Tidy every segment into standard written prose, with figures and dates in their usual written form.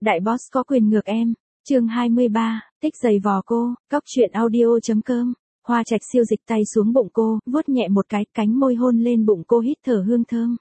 Đại boss có quyền ngược em. Chương 23, thích giày vò cô, cóc truyện audio.com. Hoa Trạch Siêu dịch tay xuống bụng cô, vuốt nhẹ một cái, cánh môi hôn lên bụng cô hít thở hương thơm.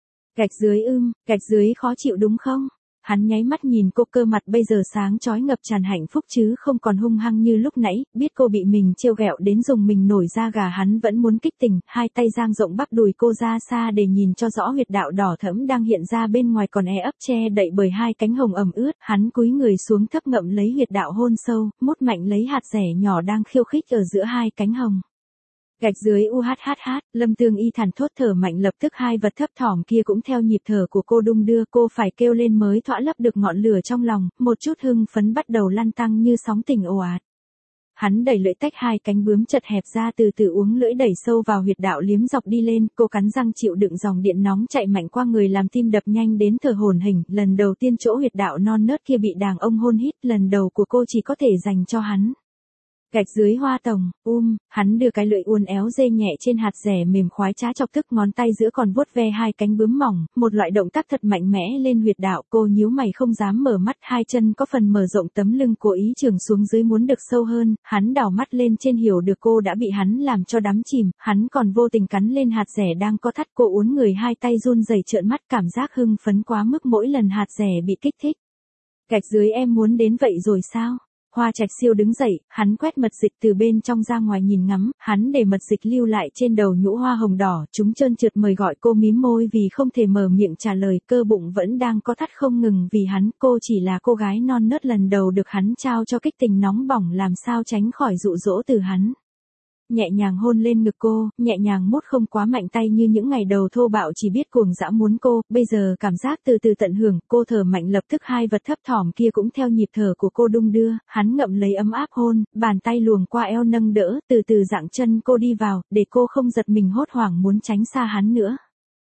Gạch dưới khó chịu đúng không? Hắn nháy mắt nhìn cô, cơ mặt bây giờ sáng chói ngập tràn hạnh phúc chứ không còn hung hăng như lúc nãy, biết cô bị mình trêu ghẹo đến dùng mình nổi da gà, hắn vẫn muốn kích tình, hai tay dang rộng bắp đùi cô ra xa để nhìn cho rõ huyệt đạo đỏ thẫm đang hiện ra bên ngoài còn ấp che đậy bởi hai cánh hồng ẩm ướt, hắn cúi người xuống thấp ngậm lấy huyệt đạo hôn sâu, mút mạnh lấy hạt rẻ nhỏ đang khiêu khích ở giữa hai cánh hồng. Gạch dưới Lâm Tương Y thản thốt thở mạnh, lập tức hai vật thấp thỏm kia cũng theo nhịp thở của cô đung đưa, cô phải kêu lên mới thỏa lấp được ngọn lửa trong lòng, một chút hưng phấn bắt đầu lăn tăng như sóng tình ồ ạt. Hắn đẩy lưỡi tách hai cánh bướm chật hẹp ra, từ từ uống lưỡi đẩy sâu vào huyệt đạo liếm dọc đi lên, cô cắn răng chịu đựng dòng điện nóng chạy mạnh qua người làm tim đập nhanh đến thở hổn hển, lần đầu tiên chỗ huyệt đạo non nớt kia bị đàn ông hôn hít, lần đầu của cô chỉ có thể dành cho hắn. Gạch dưới hoa tổng, hắn đưa cái lưỡi uốn éo dê nhẹ trên hạt rẻ mềm khoái trá, chọc tức ngón tay giữa còn vuốt ve hai cánh bướm mỏng, một loại động tác thật mạnh mẽ lên huyệt đạo. Cô nhíu mày không dám mở mắt, hai chân có phần mở rộng tấm lưng cố ý chườm xuống dưới muốn được sâu hơn, hắn đảo mắt lên trên hiểu được cô đã bị hắn làm cho đắm chìm, hắn còn vô tình cắn lên hạt rẻ đang co thắt, cô uốn người hai tay run rẩy trợn mắt, cảm giác hưng phấn quá mức mỗi lần hạt rẻ bị kích thích. Gạch dưới em muốn đến vậy rồi sao? Hoa Trạch Siêu đứng dậy, hắn quét mật dịch từ bên trong ra ngoài nhìn ngắm, hắn để mật dịch lưu lại trên đầu nhũ hoa hồng đỏ, chúng trơn trượt mời gọi cô mím môi vì không thể mở miệng trả lời, cơ bụng vẫn đang co thắt không ngừng vì hắn, cô chỉ là cô gái non nớt lần đầu được hắn trao cho kích tình nóng bỏng, làm sao tránh khỏi dụ dỗ từ hắn. Nhẹ nhàng hôn lên ngực cô, nhẹ nhàng mút không quá mạnh tay như những ngày đầu thô bạo chỉ biết cuồng dã muốn cô, bây giờ cảm giác từ từ tận hưởng, cô thở mạnh lập tức hai vật thấp thỏm kia cũng theo nhịp thở của cô đung đưa, hắn ngậm lấy ấm áp hôn, bàn tay luồn qua eo nâng đỡ, từ từ dạng chân cô đi vào, để cô không giật mình hốt hoảng muốn tránh xa hắn nữa.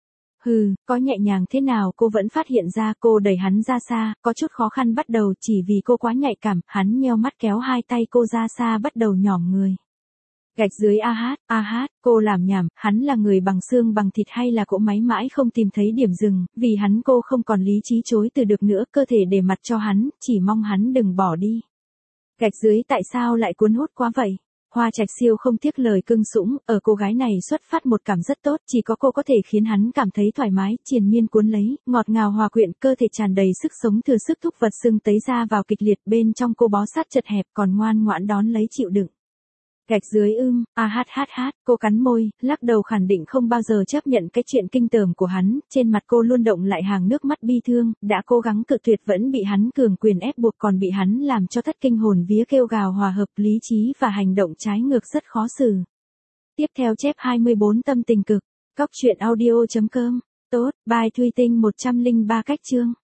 Có nhẹ nhàng thế nào cô vẫn phát hiện ra, cô đẩy hắn ra xa, có chút khó khăn bắt đầu chỉ vì cô quá nhạy cảm, hắn nheo mắt kéo hai tay cô ra xa bắt đầu nhỏm người. Gạch dưới cô làm nhảm, hắn là người bằng xương bằng thịt hay là cỗ máy mãi không tìm thấy điểm dừng, vì hắn cô không còn lý trí chối từ được nữa, cơ thể để mặt cho hắn, chỉ mong hắn đừng bỏ đi. Gạch dưới tại sao lại cuốn hút quá vậy? Hoa Trạch Siêu không tiếc lời cưng sũng, ở cô gái này xuất phát một cảm rất tốt, chỉ có cô có thể khiến hắn cảm thấy thoải mái, triền miên cuốn lấy, ngọt ngào hòa quyện, cơ thể tràn đầy sức sống, thừa sức thúc vật xương tấy ra vào kịch liệt, bên trong cô bó sát chật hẹp còn ngoan ngoãn đón lấy chịu đựng. Gạch dưới cô cắn môi, lắc đầu khẳng định không bao giờ chấp nhận cái chuyện kinh tởm của hắn, trên mặt cô luôn động lại hàng nước mắt bi thương, đã cố gắng cự tuyệt vẫn bị hắn cường quyền ép buộc, còn bị hắn làm cho thất kinh hồn vía kêu gào, hòa hợp lý trí và hành động trái ngược rất khó xử. Tiếp theo chép 24 tâm tình cực, cóc truyện audio.com, tốt, bài Thuy Tinh 103 cách chương.